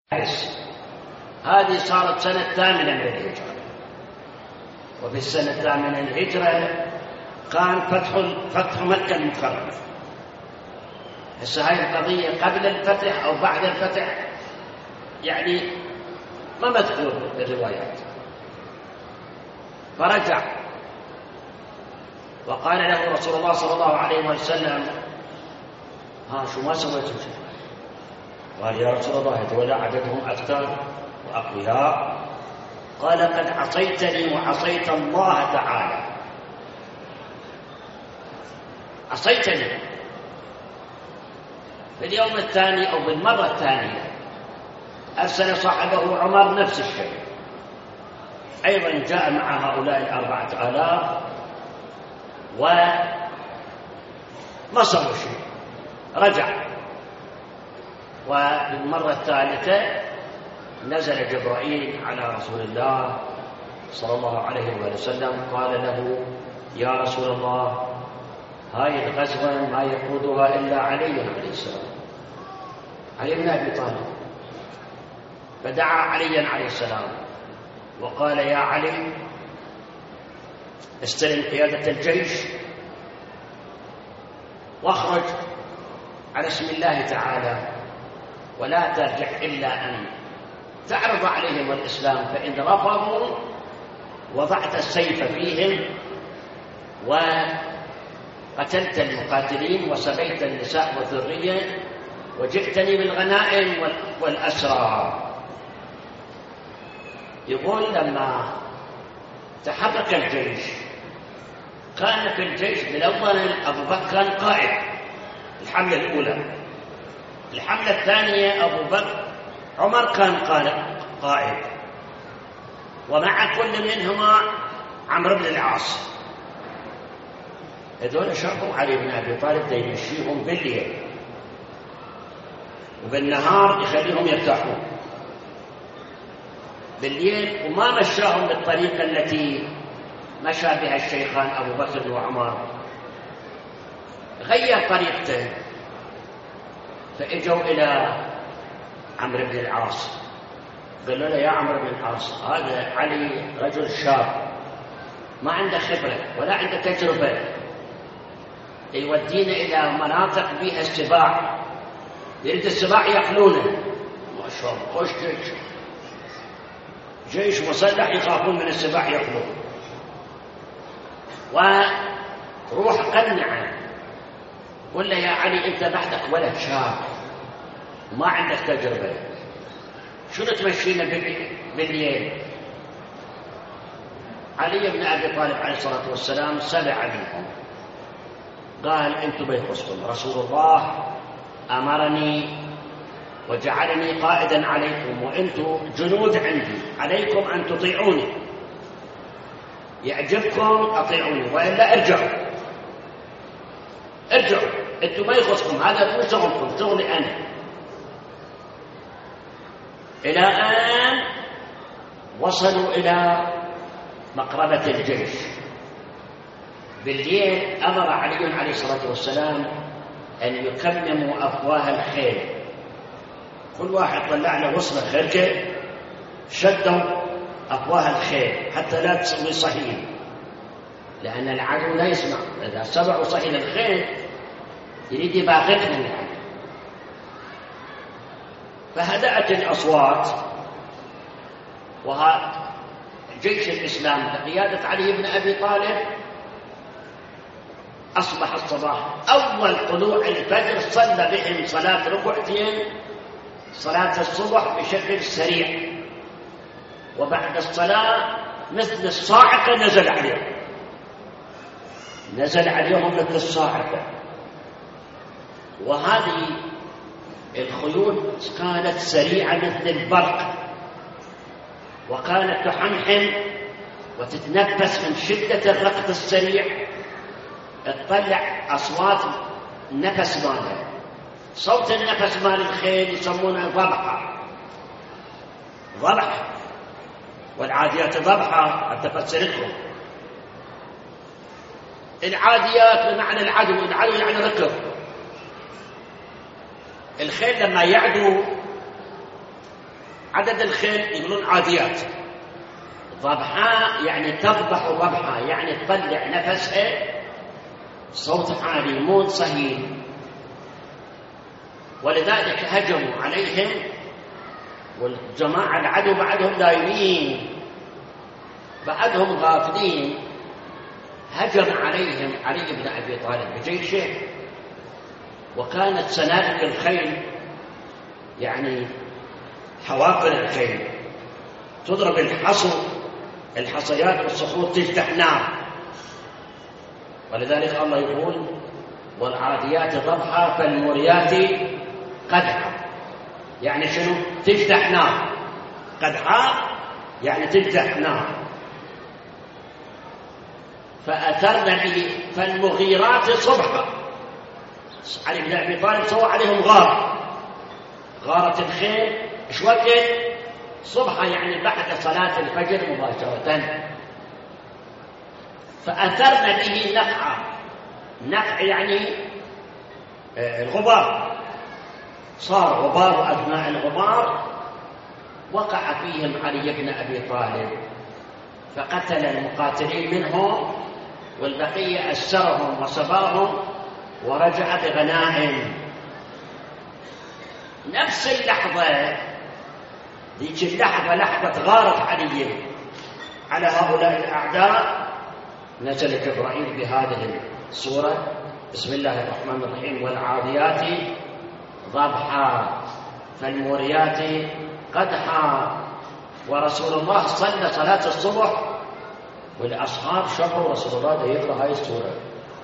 هذه صارت سنة 8 من الهجرة، وفي السنة 8 من الهجرة كان فتح مكة المكرمة. هسه هاي القضية قبل الفتح أو بعد الفتح يعني ما مذكور بالروايات. فرجع وقال له رسول الله صلى الله عليه وسلم: شو ما سويتم شيء؟ قال: يا رسول الله هذول عددهم أكثر وأقوياء. قال: قد عصيتني وعصيت الله تعالى. عصيتني. في اليوم الثاني أو بالمرة الثانية أرسل صاحبه عمر نفس الشيء، أيضا جاء مع هؤلاء 4000 وما صاروا شيء. رجع، وبالمرة الثالثة نزل جبرائيل على رسول الله صلى الله عليه وسلم، قال له: يا رسول الله، هاي الغزوة ما يقودها إلا علي عليه السلام، علي بن أبي طالب. فدعا عليا عليه السلام وقال: يا علي، استلم قيادة الجيش واخرج على اسم الله تعالى، ولا ترجع إلا أن تعرض عليهم الإسلام، فإن رفضوا وضعت السيف فيهم وقتلت المقاتلين وسبيت النساء والذرية وجئتني بالغنائم والأسرى. يقول: لما تحرك الجيش كان في الجيش بالأول أبو بكر كان قائد الحملة الأولى، الحملة الثانية أبو بكر عمر كان قائد، ومع كل منهما عمرو بن العاص. هذول شافوا علي بن أبي طالب يمشيهم بالليل وبالنهار يخليهم يرتاحون بالليل، وما مشاهم بالطريقة التي مشى بها الشيخان أبو بكر وعمر، غير طريقته. فإجوا إلى عمرو بن العاص، قالوا له: يا عمرو بن العاص، هذا علي رجل شاب ما عنده خبرة ولا عنده تجربة، يودينا إلى مناطق بها السباع، يريد السباع يقتلونه. ما شاء الله، خوش جيش مسلح يخافون من السباع يقتلون. وروح قنعه، قل له: يا علي، أنت بعدك ولد شاب وما عندك تجربة، شنو تمشينا بالليل؟ علي بن أبي طالب عليه الصلاة والسلام سمع منهم، قال: أنتم بيخصكم، رسول الله أمرني وجعلني قائدا عليكم، وأنتم جنود عندي، عليكم أن تطيعوني، يعجبكم أطيعوني وإلا ارجعوا. أنتم ما يخصكم، هذا مو شغلكم، شغلي أنا. إلى أن وصلوا إلى مقربة الجيش بالليل، أمر علي عليه الصلاة والسلام أن يكمموا أفواه الخيل، كل واحد طلع له وصلة خرقة، شدوا أفواه الخيل حتى لا تسوي صهيل، لأن العدو لا يسمع، إذا سمعوا صهيل الخيل يريد يباغتهم العدو. فهدأت الأصوات، وهذا جيش الإسلام بقيادة علي بن أبي طالب أصبح الصباح، أول طلوع الفجر صلى بهم صلاة ركعتين، صلاة الصبح بشكل سريع، وبعد الصلاة مثل الصاعقة نزل عليهم مثل الصاعقة. وهذه الخيول كانت سريعة مثل البرق، وكانت تحنحن وتتنفس من شدة الركض السريع، تطلع أصوات النفس مالها، صوت النفس مال الخيل يسمونه ضبح، والعاديات ضبحة حتى فسرتهم. العاديات بمعنى العدو يعني ركض. الخيل لما يعدو عدد الخيل يقولون عاديات. ضبحاء يعني تضبح ضبحا، يعني تطلع نفسها صوت عالي مو صهيل. ولذلك هجموا عليهم، والجماعة العدو بعدهم دايمين، بعدهم غافلين. هجم عليهم علي بن أبي طالب بجيشه، وكانت سنابك الخيل يعني حوافر الخيل تضرب الحصيات والصخور تفتح نار. ولذلك الله يقول والعاديات ضبحا فالموريات قدحا، يعني شنو؟ تفتح نار. قدحا يعني تفتح نار. فأثرن به فالمغيرات صبحا. علي بن أبي طالب سوى عليهم غارة الخيل. إيش وقت؟ صبحا يعني بعد صلاة الفجر مباشرة. فأثرن به نقعا. نقع يعني الغبار، صار غبار، وأثناء الغبار وقع فيهم علي بن أبي طالب، فقتل المقاتلين منهم، والبقية أسرهم وصباهم ورجع بغنائم. نفس اللحظة، ذيك اللحظة لحظة غارة علي على هؤلاء الأعداء، نزل جبرائيل بهذه السورة: بسم الله الرحمن الرحيم والعاديات ضبحا فالموريات قدحا. ورسول الله صلى صلاة الصبح والأصحاب شافوا رسول الله ده يقرأ هاي السورة،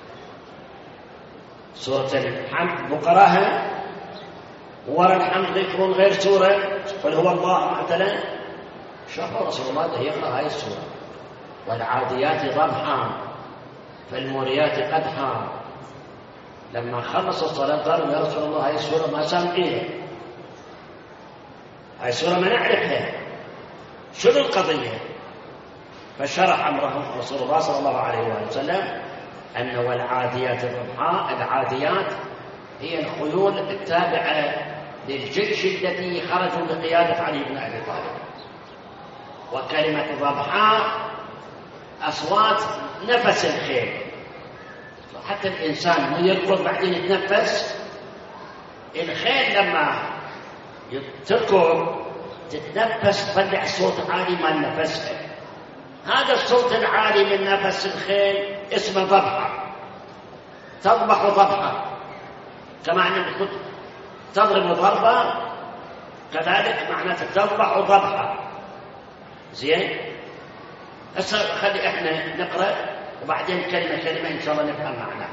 سورة الحمد بقراها، ورا الحمد يقرون غير سورة قل هو الله مثلا. شافوا رسول الله ده يقرأ هاي السورة والعاديات ضبحا فالموريات قدحا. لما خلص الصلاة قالوا يا رسول الله هاي السورة ما سامعينها، هاي السورة ما نعرفها، شنو القضية؟ فشرح أمرهم رسول الله صلى الله عليه وسلم أن والعاديات ضبحا. العاديات هي الخيول التابعة للجيش الذي خرجوا بقيادة علي بن أبي طالب. وكلمة ضبحا أصوات نفس الخيل، حتى الإنسان مو يركض بعدين يتنفس. الخيل لما تركض تتنفس تطلع صوت عالي من نفسها. هذا الصوت العالي من نفس الخيل اسمه ضبحا. تضبح ضبحا، كما أنك تضرب ضربة كذلك معناته تضبح ضبحا. زين، هسه خلي احنا نقرأ وبعدين كلمة كلمة إن شاء الله نفهم معناها.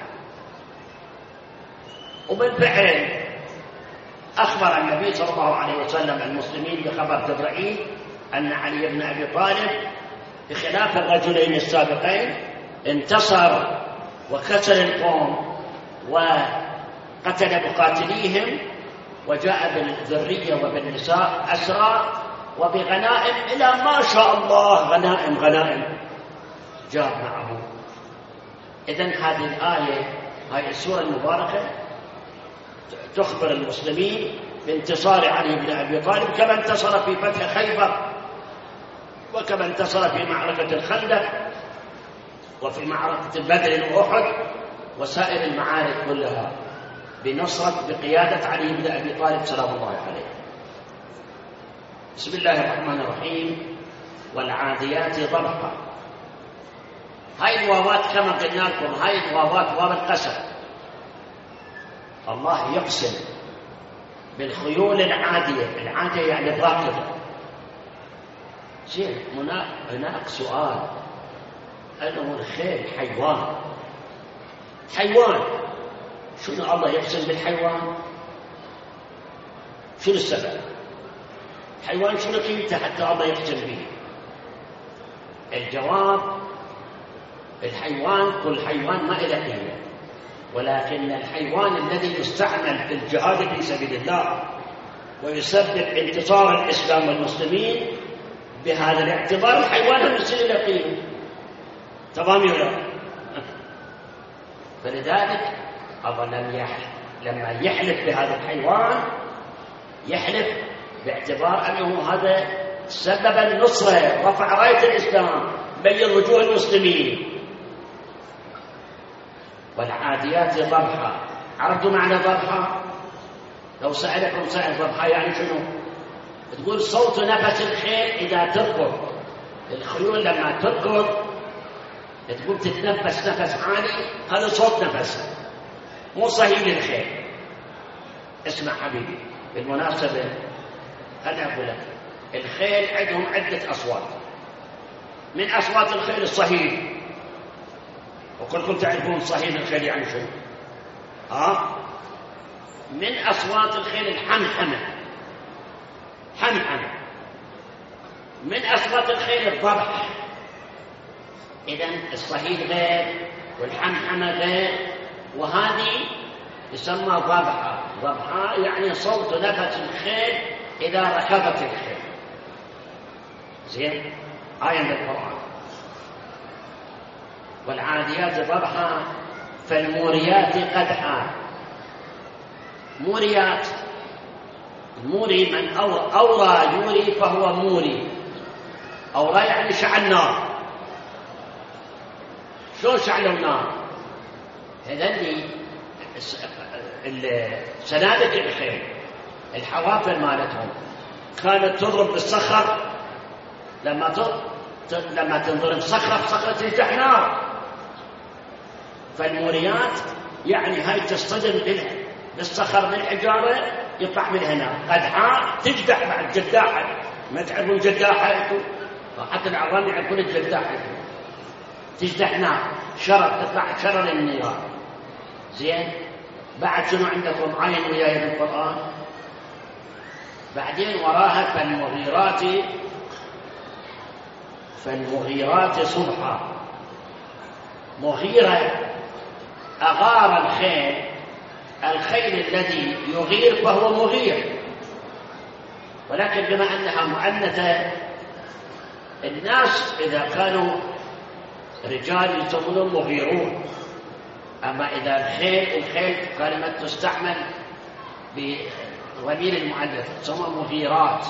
وبالفعل أخبر النبي صلى الله عليه وسلم المسلمين بخبر جبرائيل أن علي بن أبي طالب بخلاف الرجلين السابقين انتصر وكسر القوم وقتل مقاتليهم، وجاء بالذرية وبالنساء أسرى وبغنائم إلى ما شاء الله غنائم جاء معه. إذن هذه الآية، هذه السورة المباركة تخبر المسلمين بانتصار علي بن أبي طالب، كما انتصر في فتح خيبر، وكما انتصر في معركة الخندق، وفي معركة بدر وأحد، وسائر المعارك كلها بقيادة علي بن أبي طالب سلام الله عليه. بسم الله الرحمن الرحيم والعاديات ضبحا. هاي الواوات كما قلنا لكم، هاي الواوات واو القسم. الله يقسم بالخيول العادية. العادية يعني الراكبة. زين، هناك سؤال: أنه الخيل حيوان، شنو الله يقسم بالحيوان؟ شنو السبب؟ حيوان شنو قيمته حتى الله يقسم به؟ الجواب: الحيوان كل حيوان ما له قيمة، ولكن الحيوان الذي يستعمل في الجهاد في سبيل الله ويسبب انتصار الإسلام والمسلمين، بهذا الاعتبار الحيوان يصير له قيمة. تمام ولا لا؟ فلذلك الله لما يحلف بهذا الحيوان يحلف باعتبار أنه هذا سبب النصرة، رفع راية الإسلام، بين وجوه المسلمين. والعاديات ضبحا، عرفتوا معنى ضبحا؟ لو سألكم سائل ضبحا يعني شنو؟ تقول صوت نفس الخيل إذا تركض. الخيول لما تركض تقول تتنفس نفس عالي، هذا صوت نفسها، مو صهيل الخيل. اسمع حبيبي، بالمناسبة أنا أقول لك الخيل عندهم عدة أصوات. من أصوات الخيل الصهيل، وكلكم تعرفون صهيل الخيل يعني شنو. من أصوات الخيل الحمحمة، حمحمة. من أصوات الخيل الضبح. إذن الصهيل غير والحمحمة غير، وهذه يسمى ضبحة. ضبحة يعني صوت نفس الخيل إذا ركضت الخيل. زين، آية من القرآن. والعاديات ضبحا فالموريات قدحا. موريات، الموري من أورى يوري فهو موري. أورى يعني شعل نار. شو شعلوا النار؟ هذني سنادق الخيل، الحوافر مالتهم كانت تضرب بالصخر. لما تنضرب صخرة تفتح نار. فالموريات يعني هاي تصطدم بالصخر بالحجارة يطلع منها نار. قدحاء تجدح بعد جداحة. ما تعرفون جداحة؟ حتى العوام يعرفون الجداحة. تجدح نار، شرر، تطلع شرر النيران. زين، بعد شنو عندكم عين وياي بالقرآن؟ بعدين وراها فالمغيرات صبحا. مغيرة، أغار الخيل. الخيل الذي يغير فهو مغير، ولكن بما أنها مؤنثة، الناس إذا كانوا رجال يسمونهم مغيرون. أما إذا الخيل كلمة تستعمل بضمير المؤنث تسمى مغيرات.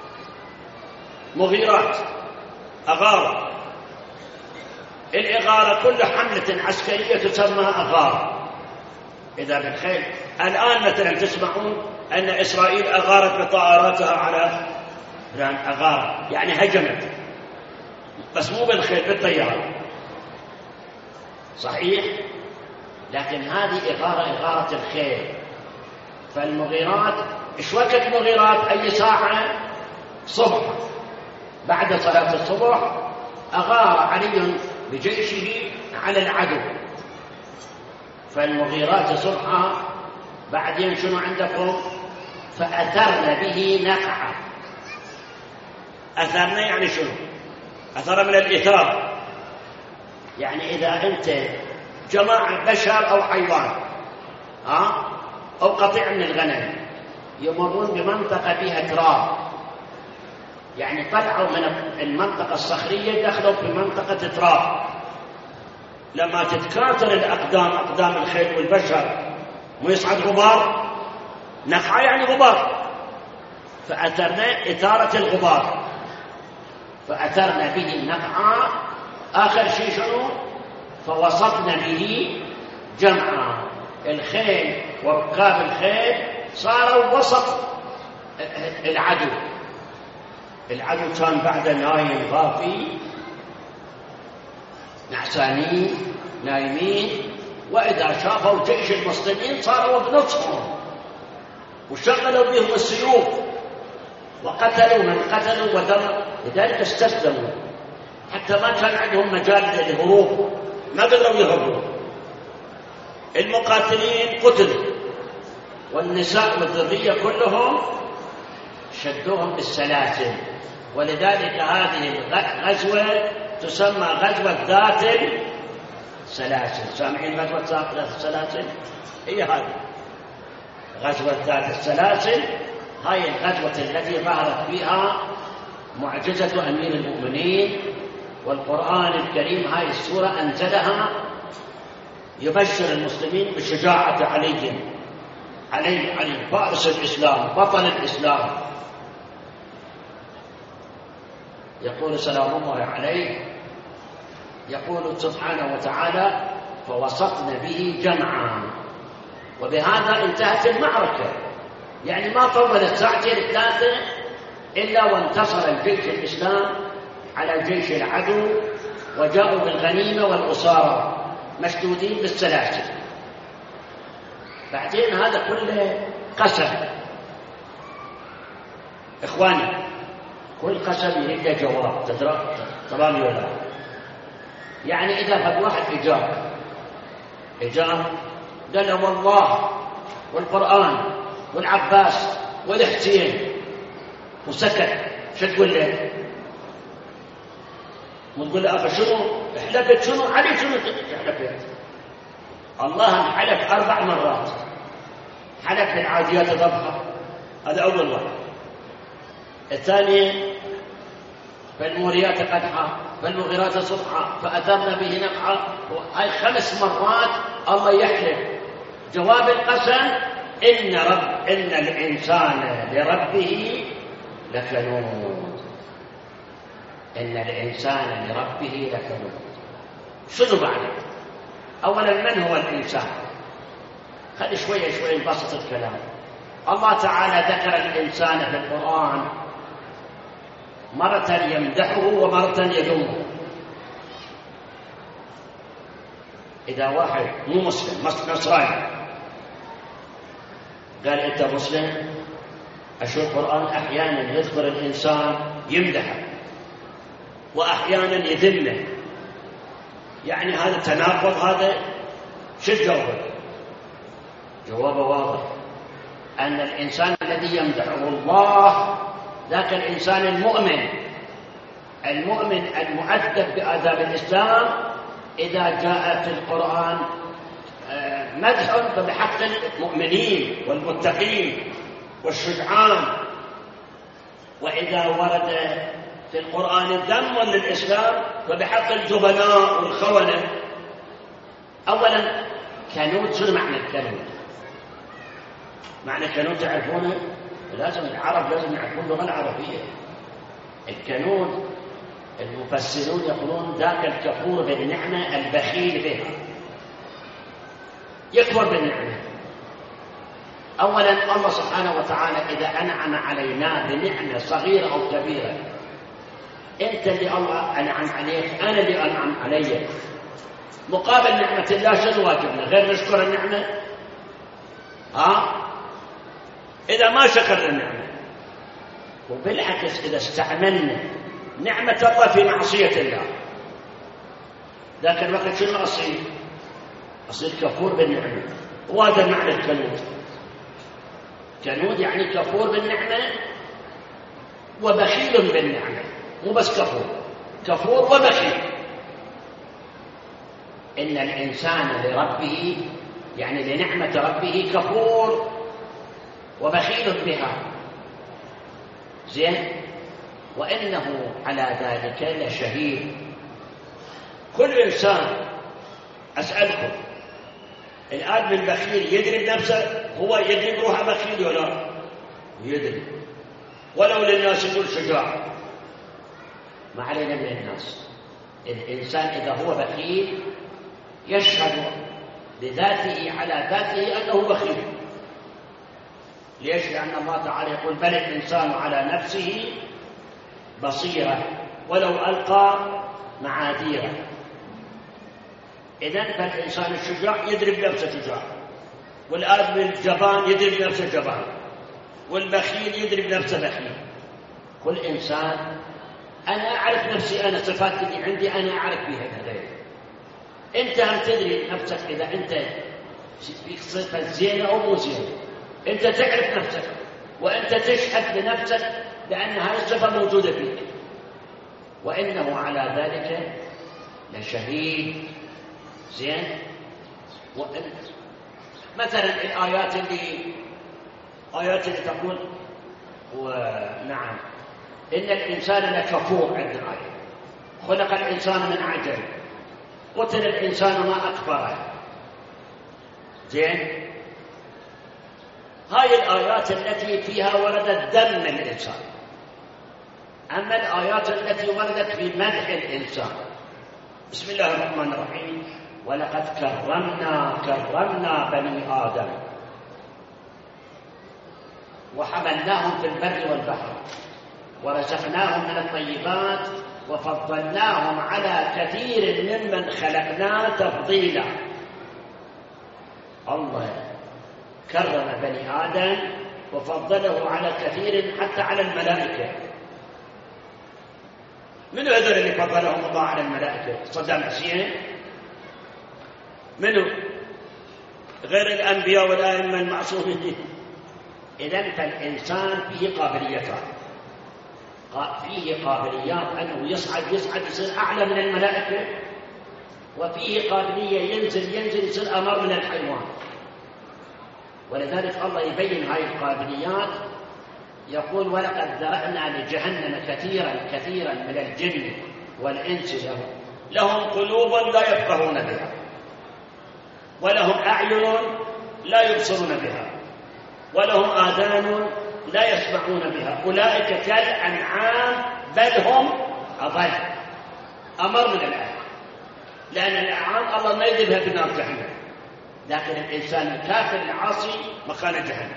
مغيرات، أغارة. الإغارة كل حملة عسكرية تسمى أغارة. إذا بالخيل الآن مثلا تسمعون أن إسرائيل أغارت بطائراتها على إيران. أغارة يعني هجمت، بس مو بالخيل، بالطيارة. صحيح؟ لكن هذه إغارة الخيل. فالمغيرات، إيش وقت المغيرات؟ أي ساعة؟ صبح، بعد صلاة الصبح أغار علي بجيشه على العدو. فالمغيرات صبحا. بعدين شنو عندكم؟ فأثرن به نقعا. أثرن يعني شنو؟ أثر من الإثار، يعني إذا أنت جماعة بشر أو حيوان أو قطيع من الغنم يمرون بمنطقة فيها تراب، يعني طلعوا من المنطقة الصخرية دخلوا في منطقة تراب. لما تتكاثر الأقدام، أقدام الخيل والبشر، ويصعد غبار، نقعة يعني غبار، فأثرنا إثارة الغبار، فأثرنا به النقعة. آخر شيء شنو؟ فوسطنا به جمعا. الخيل وركاب الخيل صاروا وسط العدو. العدو كان بعد نايم غافي، نعسانين نايمين، وإذا شافوا جيش المسلمين صاروا بنصهم وشغلوا بهم السيوف وقتلوا من قتلوا ودمروا. لذلك استسلموا، حتى ما كان عندهم مجال للهروب، ما قدروا يهربوا. المقاتلين قتلوا، والنساء والذرية كلهم شدوهم بالسلاسل. ولذلك هذه الغزوة تسمى غزوة ذات السلاسل. سامعين غزوة ذات السلاسل؟ هي هذه غزوة ذات السلاسل. هاي الغزوة التي ظهرت فيها معجزة أمير المؤمنين، والقرآن الكريم هاي السورة أنزلها يبشر المسلمين بشجاعة علي فارس الإسلام، بطل الإسلام. يقول سلام الله عليه، يقول سبحانه وتعالى: فوسطن به جمعا. وبهذا انتهت المعركة، يعني ما طولت ساعتين ثلاثة إلا وانتصر الجيش الإسلام على جيش العدو، وجاءوا بالغنيمة والأسارى مشدودين بالسلاسل. بعدين هذا كله قسم. إخواني، كل قسم يريد جواب، ترى ولا؟ يعني إذا فد واحد إجاب قال له والله والقرآن والعباس والحسين وسكت، شو تقول له؟ وتقول له أخي شنو حلفت؟ شنو علي؟ شنو حلفت؟ الله حلف 4 مرات. حلف بالعاديات ضبحا، هذا أول واحد. الثاني فالموريات قدحا فالمغيرات صبحا فأثرن به نقعا. هاي 5 مرات الله يحلف. جواب القسم: إن الإنسان لربه لكنود. إن الإنسان لربه لكنود. شنو معنى؟ أولا، من هو الإنسان؟ خلي شوية نبسط الكلام. الله تعالى ذكر الإنسان في القرآن مرة يمدحه ومرة يذمه. إذا واحد مو مسلم، نصراني، قال أنت مسلم، أشوف القرآن أحيانا يذكر الإنسان يمدحه وأحيانا يذمه، يعني هذا تناقض. هذا شو جوابه؟ جوابه واضح: أن الإنسان الذي يمدحه الله ذاك الإنسان المؤمن المؤدب بآداب الإسلام. إذا جاء في القرآن مدح فبحق المؤمنين والمتقين والشجعان، وإذا ورد في القرآن الذم للإسلام فبحق الجبناء والخونة. أولا، كنود، شنو معنى الكنود؟ معنى كنود تعرفونه؟ لازم العرب لازم يعرفون اللغة العربية. الكنود المفسرون يقولون ذاك الكفور بالنعمة البخيل بها، يكفر بالنعمة. أولا، الله سبحانه وتعالى إذا أنعم علينا بنعمة صغيرة أو كبيرة، أنت اللي الله أنعم عليك، أنا اللي أنعم عليك. مقابل نعمة الله شنو واجبنا غير نشكر النعمة؟ إذا ما شكرنا النعمة. وبالعكس إذا استعملنا نعمة الله في معصية الله، ذاك الوقت شنو أصير كفور بالنعمة. وهذا معنى الكنود. كنود يعني كفور بالنعمة وبخيل بالنعمة، مو بس كفور وبخيل. إن الإنسان لربه يعني لنعمة ربه كفور وبخيل بها. زين؟ وإنه على ذلك لشهيد. كل إنسان، أسألكم، الآدم البخيل يدري بنفسه؟ هو يدري بروحه بخيل ولا يدري؟ ولو للناس يقول شجاع، ما علينا من الناس. الإنسان إذا هو بخيل يشهد لذاته على ذاته أنه بخيل. ليش؟ لأن الله تعالى يقول: بل الإنسان على نفسه بصيرة ولو ألقى معاذيره. إذن فالإنسان الشجاع يدري بنفسه شجاع، والآدم الجبان يدري بنفسه جبان، والبخيل يدري بنفسه بخيل. كل إنسان، أنا أعرف نفسي، أنا صفات اللي عندي أنا أعرف بها غيري. أنت هم تدري نفسك إذا أنت فيك صفة زينة أو مو زينة. أنت تعرف نفسك وأنت تشهد لنفسك لأن هذه الصفة موجودة فيك. وإنه على ذلك لشهيد. زين؟ مثلا الآيات اللي تقول ونعم إن الإنسان لكفور. عندنا آية: خلق الإنسان من عجل قتل الإنسان ما أكبره. زين؟ هاي الآيات التي فيها ورد الذم للإنسان. أما الآيات التي وردت في مدح الإنسان، بسم الله الرحمن الرحيم: ولقد كرمنا بني آدم وحملناهم في البر والبحر ورزقناهم من الطيبات وفضلناهم على كثير ممن خلقنا تفضيلا. الله كرم بني آدم وفضله على كثير، حتى على الملائكة. من هذول اللي فضلهم الله على الملائكة؟ صدام حسين؟ منو غير الأنبياء والأئمة المعصومين؟ إذن فالإنسان فيه قابليتان، فيه قابليات أنه يصعد يصير أعلى من الملائكة، وفيه قابلية ينزل يصير أمر من الحيوان. ولذلك الله يبين هاي القابليات، يقول: ولقد ذرأنا لجهنم كثيرا من الجن والإنس لهم قلوب لا يفقهون بها، ولهم أعين لا يبصرون بها، ولهم آذان لا يسمعون بها، أولئك كالأنعام بل هم أضل. أمر من الآية، لأن الأنعام الله ما يذبها في نار جهنم، لكن الإنسان الكافر العاصي مكان جهنم.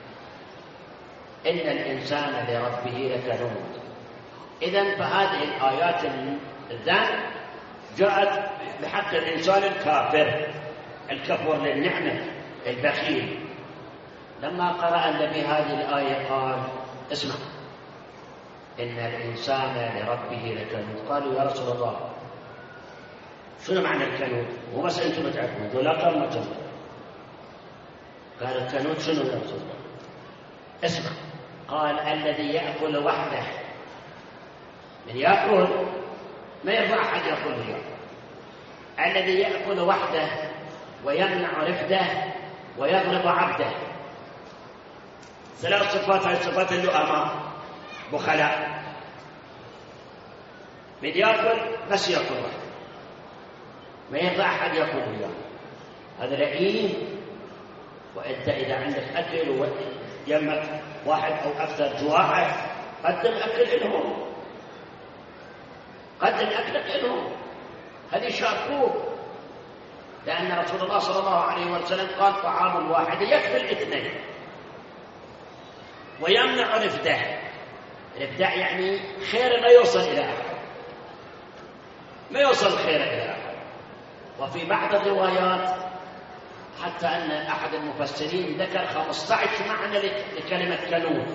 إن الإنسان لربه لكنود. إذن فهذه الآيات الذم جاءت بحق الإنسان الكفر للنعمة البخيل. لما قرأ النبي هذه الآية قال: اسمع، إن الإنسان لربه لكنود. قالوا: يا رسول الله، شنو معنى الكنود؟ هو بس أنتم تعرفون ولا قرمة؟ قال: الكنود شنو يا رسول الله؟ اسمع، قال: الذي يأكل وحده. من يأكل ما يرضى أحد يأكل وياه. الذي يأكل وحده ويمنع رفده ويضرب عبده. ثلاث صفات، هذه صفات اللؤماء بخلاء. من يأكل بس يأكل وحده، ما يرضى أحد يأكل وياه، هذا لئيم. وأنت إذا عندك أكل ويمك واحد أو أكثر جواعه، قدم أكل لهم، قدم أكلك لهم، هذه يشاركوك. لأن رسول الله صلى الله عليه وسلم قال: طعام واحد يكفي الاثنين ويمنع رفده. رفده يعني خير لا يوصل إلى أحد، ما يوصل الخير إلى أحد. وفي بعض الروايات حتى أن أحد المفسرين ذكر 15 معنى لكلمة كنود.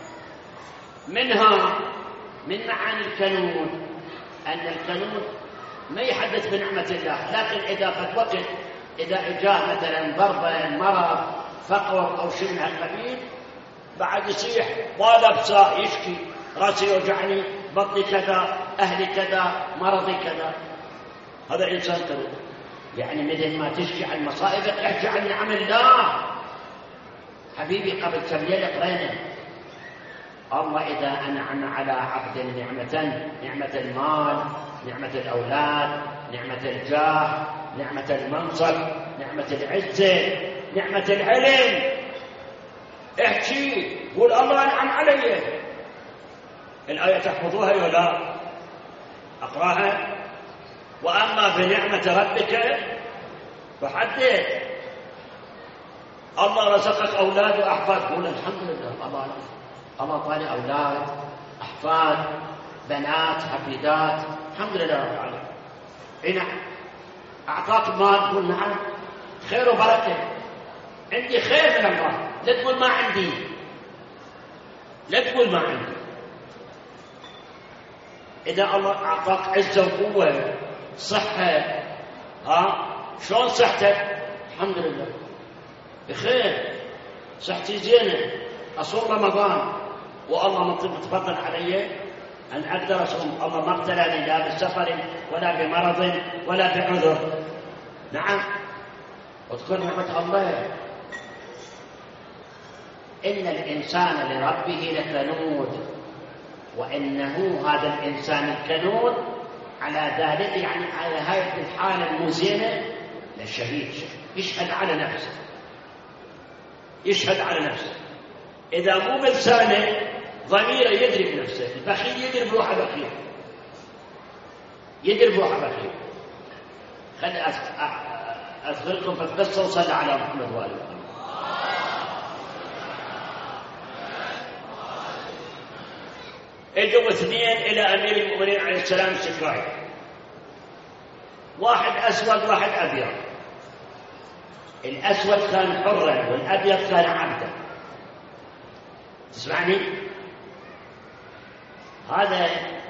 منها من معاني الكنود أن الكنود ما يحدث بنعمة الله، لكن إذا قد وقت، إذا جاء مثلا ضربة، مرض، فقر أو شيء من هالقبيل، بعد يصيح والبسا يشكي: راسي يوجعني، بطني كذا، أهلي كذا، مرضي كذا. هذا إنسان كنود. يعني مثل ما تشكي عن مصائبك احكي عن نعم الله. حبيبي قبل كم ليلة قرينا: الله إذا أنعم على عبد نعمة المال، نعمة الأولاد، نعمة الجاه، نعمة المنصب، نعمة العزة، نعمة العلم، احكي قول: الله أنعم علي. الآية تحفظوها ولا أقراها؟ وأما بنعمة ربك فحدث. الله رزقك أولاد وأحفاد، قول: الحمد لله، الله طالع أولاد، أحفاد، بنات، حفيدات، الحمد لله رب العالمين. نعم. أعطاك مال، قول: نعم، خير وبركة، عندي خير من الله. لا تقول ما عندي، لا تقول ما عندي. إذا الله أعطاك عزة وقوة، صحة، شلون صحتك؟ الحمد لله بخير، صحتي زينة، أصوم رمضان، والله متفضل علي أن أقدر أصوم. الله ما ابتلاني لا بسفر ولا بمرض ولا بعذر. نعم، واذكر نعمة الله. إن الإنسان لربه لكنود، وإنه هذا الإنسان الكنود على ذلك، يعني على هذه الحالة المزينة، لشهيد. يشهد على نفسه، يشهد على نفسه. إذا مو بلسانه ضميره يدري بنفسه. البخيل يدري بروحه بخيل، يدري بروحه بخيل. خلي أدخلكم في القصة وصلى على محمد وآل محمد. اجوا اثنين إلى أمير المؤمنين عليه السلام شكاية، واحد أسود واحد أبيض. الأسود كان حرا والأبيض كان عبدا. تسمعني؟ هذا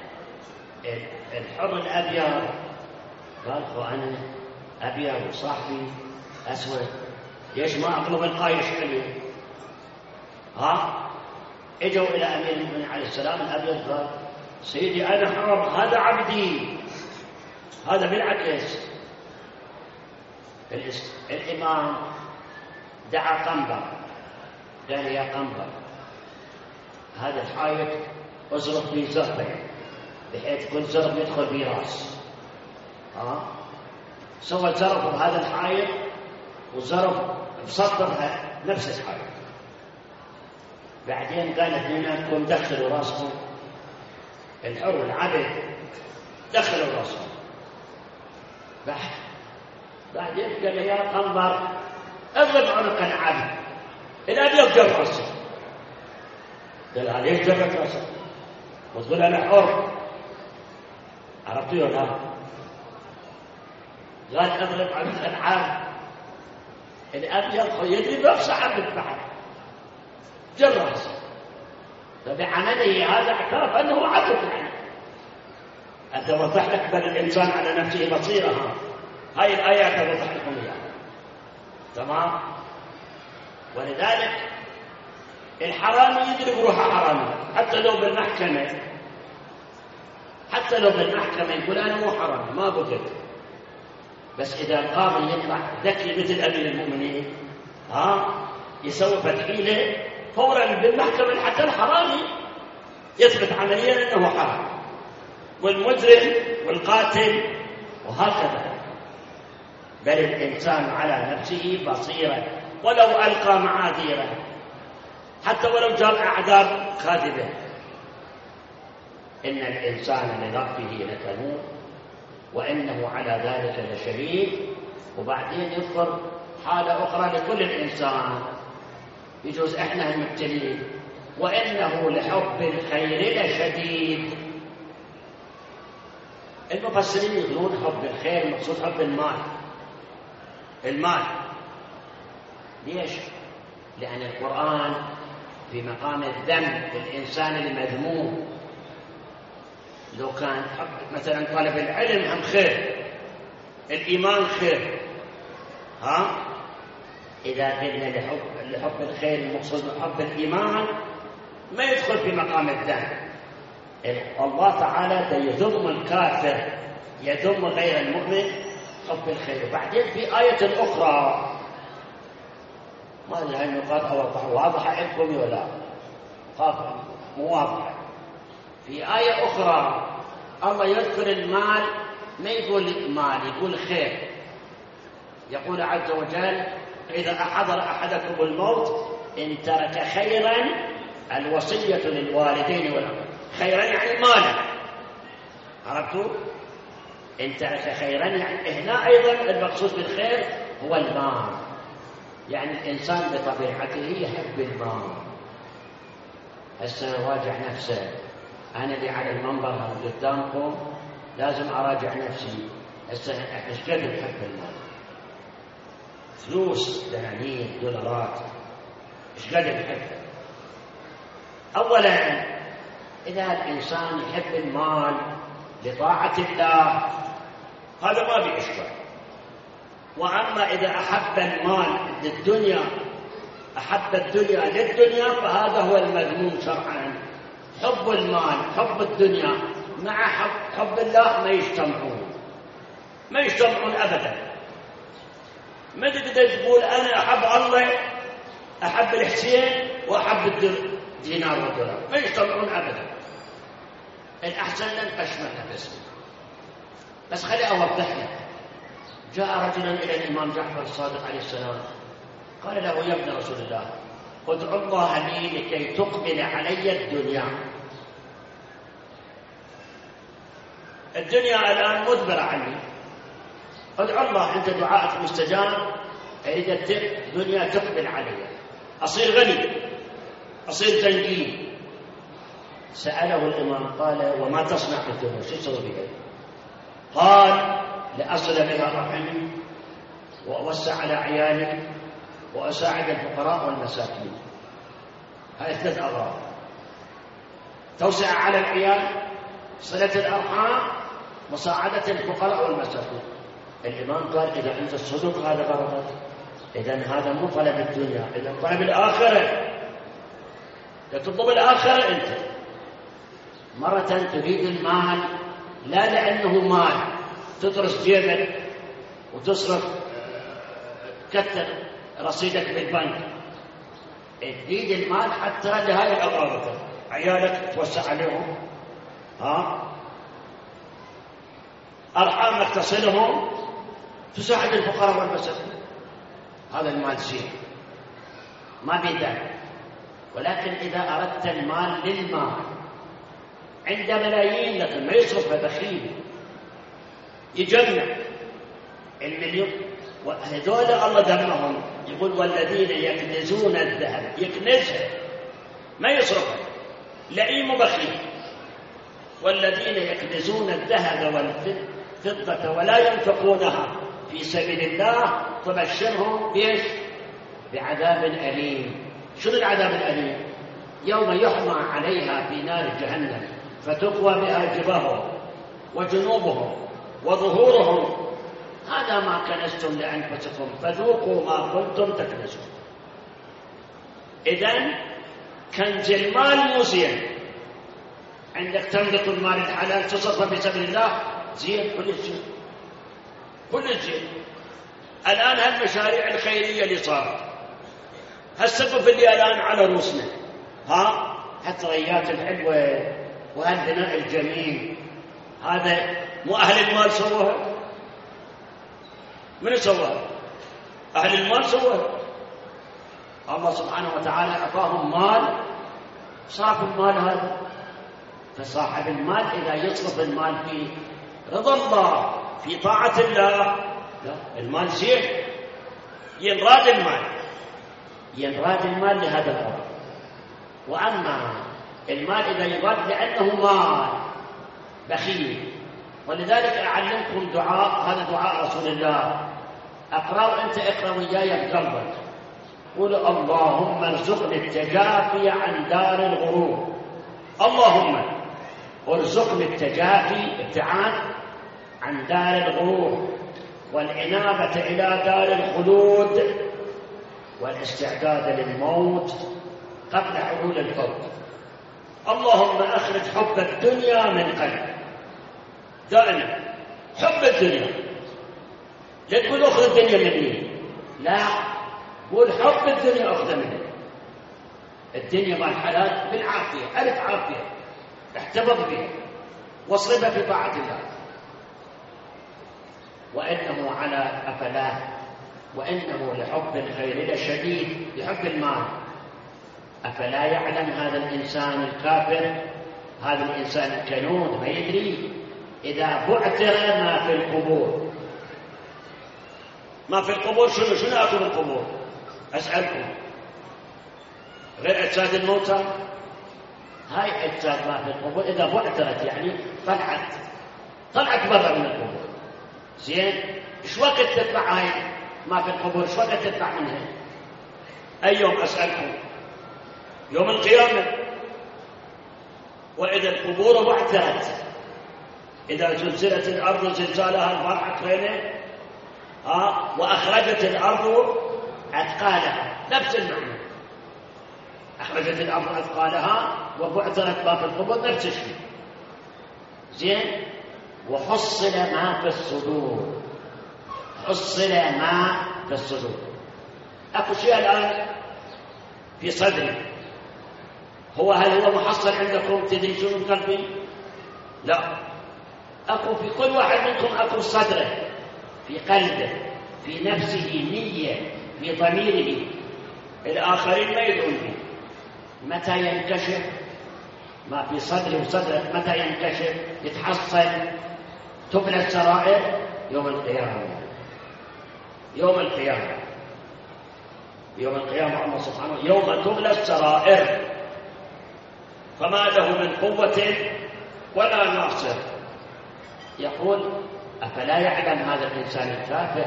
الحر الأبيض قال أنا أبيض وصاحبي أسود، ليش ما أطلب القايش عليه؟ اجوا إلى أمير المؤمنين عليه السلام. الأبيض قال سيدي أنا حر، هذا عبدي. هذا بالعكس. الإمام دعا قنبر، قال يا قنبر هذا الحائط أزرق به زربة بحيث كل زرب يدخل به راس. سوى زرب بهذا الحائط وزرب بسطرها نفس الحائط. بعدين قال اثنيناتكم دخلوا راسكم، الحر العبد دخلوا راسهم. بعدين قال يا قنبر اضرب عنق العبد. الابيض جر راسه. قال ليش جرت راسه؟ وتقول انا حر. عرفتوا ولا لا؟ قال اضرب عنق العبد. الابيض يدري بنفسه عبد بعد جر راسه. فبعمله هذا اعترف انه عبد. يعني انت وضح لك بل الانسان على نفسه بصيره. هاي الايات توضح لكم اياها. تمام. ولذلك الحرامي يدري بروحه حرامي حتى لو بالمحكمه، حتى لو بالمحكمه يقول انا مو حرامي ما بقدر. بس اذا القاضي يطلع ذكي مثل امير المؤمنين يسوي فتحيله فورا بالمحكمه حتى الحرامي يثبت عمليا انه حرام، والمجرم والقاتل وهكذا. بل الإنسان على نفسه بصيرة ولو ألقى معاذيره، حتى ولو جاب أعذار كاذبة. إن الإنسان لربه لكنود وإنه على ذلك لشهيد. وبعدين يذكر حالة أخرى لكل الإنسان، يجوز إحنا المبتلين، وإنه لحب الخير لشديد. المفسرين يقولون حب الخير مقصود حب المال. المال ليش؟ لأن القرآن في مقام الذم للإنسان المذموم. لو كان مثلا طلب العلم هم خير، الإيمان خير، إذا قلنا لحب الخير المقصود بحب الإيمان ما يدخل في مقام الذم. الله تعالى يذم الكافر، يذم غير المؤمن حب الخير. بعدين في آية أخرى ما أدري هل النقاط أوضح واضحة عندكم ولا مو واضحة. في آية أخرى الله يذكر المال، ما يقول مال يقول خير. يقول عز وجل إذا حضر أحدكم الموت إن ترك خيرا الوصية للوالدين والأقربين. خيرا يعني مالا. عرفتوا؟ إن ترك خيرا يعني هنا أيضا المقصود بالخير هو المال. يعني الإنسان بطبيعته يحب المال. هسه راجع نفسه. أنا اللي على المنبر قدامكم لازم أراجع نفسي. هسه إيش قد نحب المال؟ فلوس، دنانير، دولارات، إيش قد نحبه؟ أولا إذا الإنسان يحب المال لطاعة الله هذا ما بإشكال. وأما إذا أحب المال للدنيا، أحب الدنيا للدنيا، فهذا هو المذموم شرعا. حب المال حب الدنيا مع حب الله ما يجتمعون أبدا. ما تقدر تقول أنا أحب الله أحب الحسين وأحب الدينار والدولار، ما يجتمعون أبدا. الأحسن لن أشملها بس خلي أوضح لك. جاء رجلا إلى الإمام جعفر الصادق عليه السلام قال له يا ابن رسول الله ادعو الله لي لكي تقبل علي الدنيا. الدنيا الآن مدبرة عني، ادعو الله عند دعائك مستجاب، أريد الدنيا تقبل علي، أصير غني، أصير زنجي. سأله الإمام قال: وما تصنع في الدنيا؟ شو تسوي بها؟ قال: لأصل بها رحمي، وأوسع على عيالي، وأساعد الفقراء والمساكين. هاي 3 أغراض: توسع على العيال، صلة الأرحام، مساعدة الفقراء والمساكين. الإمام قال: إذا أنت الصدق هذا غرضك، إذن هذا مو طلب الدنيا، إذن طلب الآخرة. تطلب الآخرة أنت. مرة تريد المال لا لأنه مال تدرس جيبك وتصرف تكثر رصيدك بالبنك، تريد المال حتى لهذه الأغراض، عيالك توسع عليهم، أرحامك تصلهم، تساعد الفقراء والمساكين. هذا المال زين، ما بذلك. ولكن إذا أردت المال للمال، عند ملايين لكن ما يصرفها، بخيل يجمع المليون. وهذول الله دمهم، يقول: والذين يكنزون الذهب، يكنزها ما يصرفها، لئيم بخيل. والذين يكنزون الذهب والفضة ولا ينفقونها في سبيل الله فبشرهم بإيش؟ بعذاب أليم. شنو العذاب الأليم؟ يوم يحمى عليها في نار جهنم فتقوى بها جباههم وجنوبهم وظهورهم، هذا ما كنزتم لأنفسكم فذوقوا ما كنتم تكنزون. إذن كنز المال مو زين. عندك تملك المال الحلال تصرفه في سبيل الله، زين، كل شيء كل شيء. الآن هالمشاريع الخيرية اللي صارت، هالسقف اللي الآن على رؤوسنا، هالطريات الحلوة وهالبناء الجميل، هذا مو أهل المال سووها؟ من سووها؟ أهل المال سووها. الله سبحانه وتعالى أعطاهم مال، صرف المال هذا. فصاحب المال إذا يصرف المال في رضا الله، في طاعة الله، لا، المال زين، ينراد المال لهذا الغرض. وأما المال إذا يراد لأنه مال بخيل. ولذلك أعلمكم دعاء، هذا دعاء رسول الله، أقرأ أنت، اقرأ وياي بقلبك. قل: اللهم ارزقني التجافي عن دار الغرور. اللهم ارزقني التجافي، ابتعاد عن دار الغرور، والإنابة إلى دار الخلود، والاستعداد للموت قبل حلول الحب. اللهم أخرج حب الدنيا من قلبي. دائما حب الدنيا، لا تقول أخذ الدنيا مني، لا، قول حب الدنيا أخذ مني. الدنيا مال حلال بالعافية، ألف عافية، احتفظ بها واصرفها في طاعة الله. وإنه على أفلاه، وإنه لحب الخير لشديد، لحب المال. أفلا يعلم هذا الإنسان الكافر، هذا الإنسان الكنود، ما يدري إذا بعثر ما في القبور. ما في القبور شنو أكل القبور؟ أسألكم، غير أجساد الموتى، هاي أجساد ما في القبور إذا بعثرت يعني طلعت برا من القبور، زين، إيش وقت تطلع هاي ما في القبور؟ إيش وقت تطلع منها؟ أي يوم؟ أسألكم، يوم القيامة. وإذا القبور بعثرت، إذا زلزلت الأرض زلزالها البارحة كرينة، وأخرجت الأرض أثقالها، نفس المعنى، أخرجت الأرض أثقالها وبعثرت ما في القبور، نفس الشيء، زين. وحصل ما في الصدور، حصل ما في الصدور. أكو شيء الآن في صدري، هل هو محصل عندكم؟ تدري شنو قلبي؟ لا، أكو في كل واحد منكم، أكو صدره، في قلبه، في نفسه، نية، في ضميره، الآخرين ما يدعون به. متى ينكشف ما في صدري وصدرك؟ متى ينكشف يتحصل تبلى السرائر؟ يوم القيامة. يوم القيامة، يوم القيامة الله سبحانه يوم تبلى السرائر فما له من قوة ولا ناصر. يقول أفلا يعلم هذا الإنسان التافه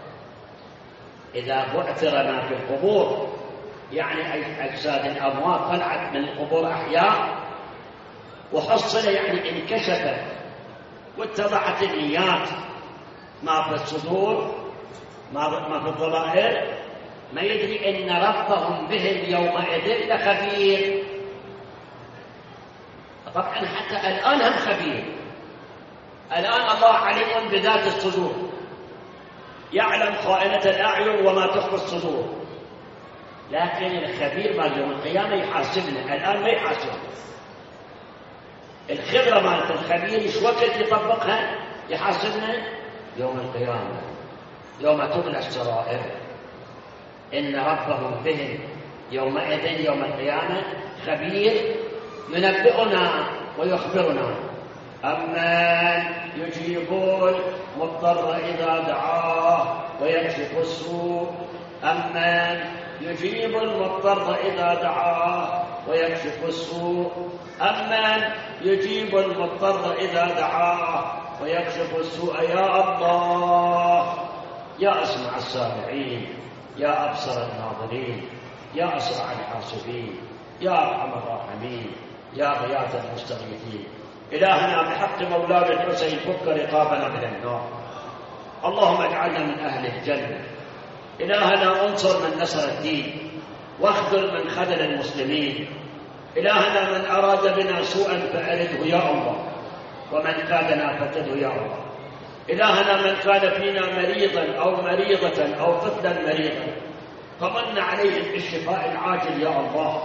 إذا بعثرنا في القبور، يعني أجساد الأموات طلعت من القبور أحياء وحصل يعني انكشفت واتضحت النيات ما في الصدور ما في الضمائر، ما يدري إن ربهم بهم يومئذ لخبير. طبعا حتى الآن هم خبير، الآن الله عليم بذات الصدور، يعلم خائنة الأعين وما تخفي الصدور، لكن الخبير بعد يوم القيامة يحاسبنا، الآن ما يحاسبنا. الخبرة مالت الخبير ايش وقت يطبقها؟ يحاسبنا يوم القيامة يوم تبلى السرائر. إن ربهم بهم يومئذ يوم القيامة خبير ينبئنا ويخبرنا. أمن يجيب المضطر إذا دعاه ويكشف السوء، أمن يجيب المضطر إذا دعاه ويكشف السوء، أمن يجيب المضطر إذا دعاه ويكشف السوء. يا الله، يا أسمع السامعين، يا أبصر الناظرين، يا أسرع الحاسبين، يا أرحم الراحمين، يا غياث المستغيثين. إلهنا بحق مولانا الحسين فك رقابنا من النار، اللهم اجعلنا من أهل الجنة. إلهنا انصر من نصر الدين واخذل من خذل المسلمين. إلهنا من أراد بنا سوءا فأرده يا الله، ومن كادنا فتده يا الله. إلهنا من كان فينا مريضا أو مريضة أو طفلا مريضا فمن عليهم بالشفاء العاجل يا الله.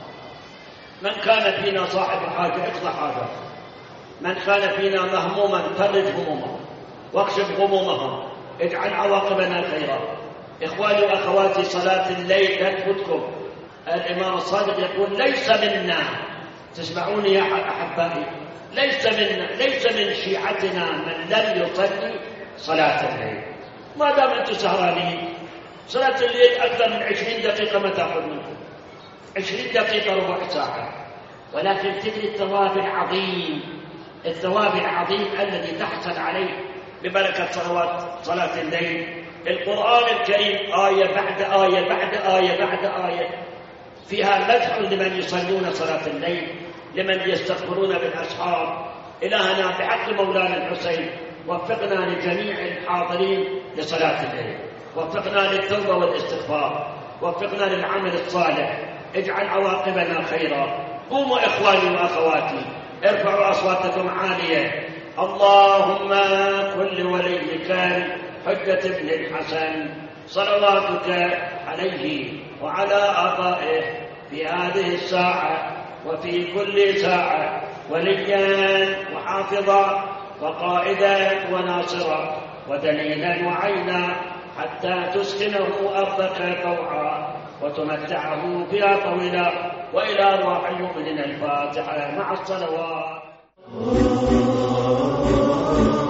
من كان فينا صاحب حاجة اقض حاجة، من كان فينا مهموما فرج همومه واكشف غمومهم، اجعل عواقبنا خيرا. إخواني وأخواتي، صلاة الليل لا تفوتكم. الإمام الصادق يقول ليس منا، تسمعوني يا أحبائي، ليس منا، ليس من شيعتنا من لم يصلي صلاة الليل. ما دام أنتم سهرانين، صلاة الليل أكثر من 20 دقيقة ما تأخذ منكم، 20 دقيقة ربع ساعة، ولكن تدري الثواب العظيم، الثواب العظيم الذي تحصل عليه ببركة صلاة الليل. القرآن الكريم آية بعد آية بعد آية بعد آية فيها مدح لمن يصلون صلاة الليل، لمن يستغفرون بالأسحار. إلهنا بحق مولانا الحسين وفقنا لجميع الحاضرين لصلاة الليل، وفقنا للتوبة والاستغفار، وفقنا للعمل الصالح، اجعل عواقبنا خيرا. قوموا إخواني وأخواتي، ارفعوا أصواتكم عالية. اللهم كن لوليك حجة ابن الحسن صلواتك عليه وعلى آبائه في هذه الساعة وفي كل ساعة وليا وحافظا وقائدا وناصرا ودليلا وعينا، حتى تسكنه أرضك طوعا وتمتعه فيها طويلا. وإلى أرواح المؤمنين الفاتحة مع الصلوات.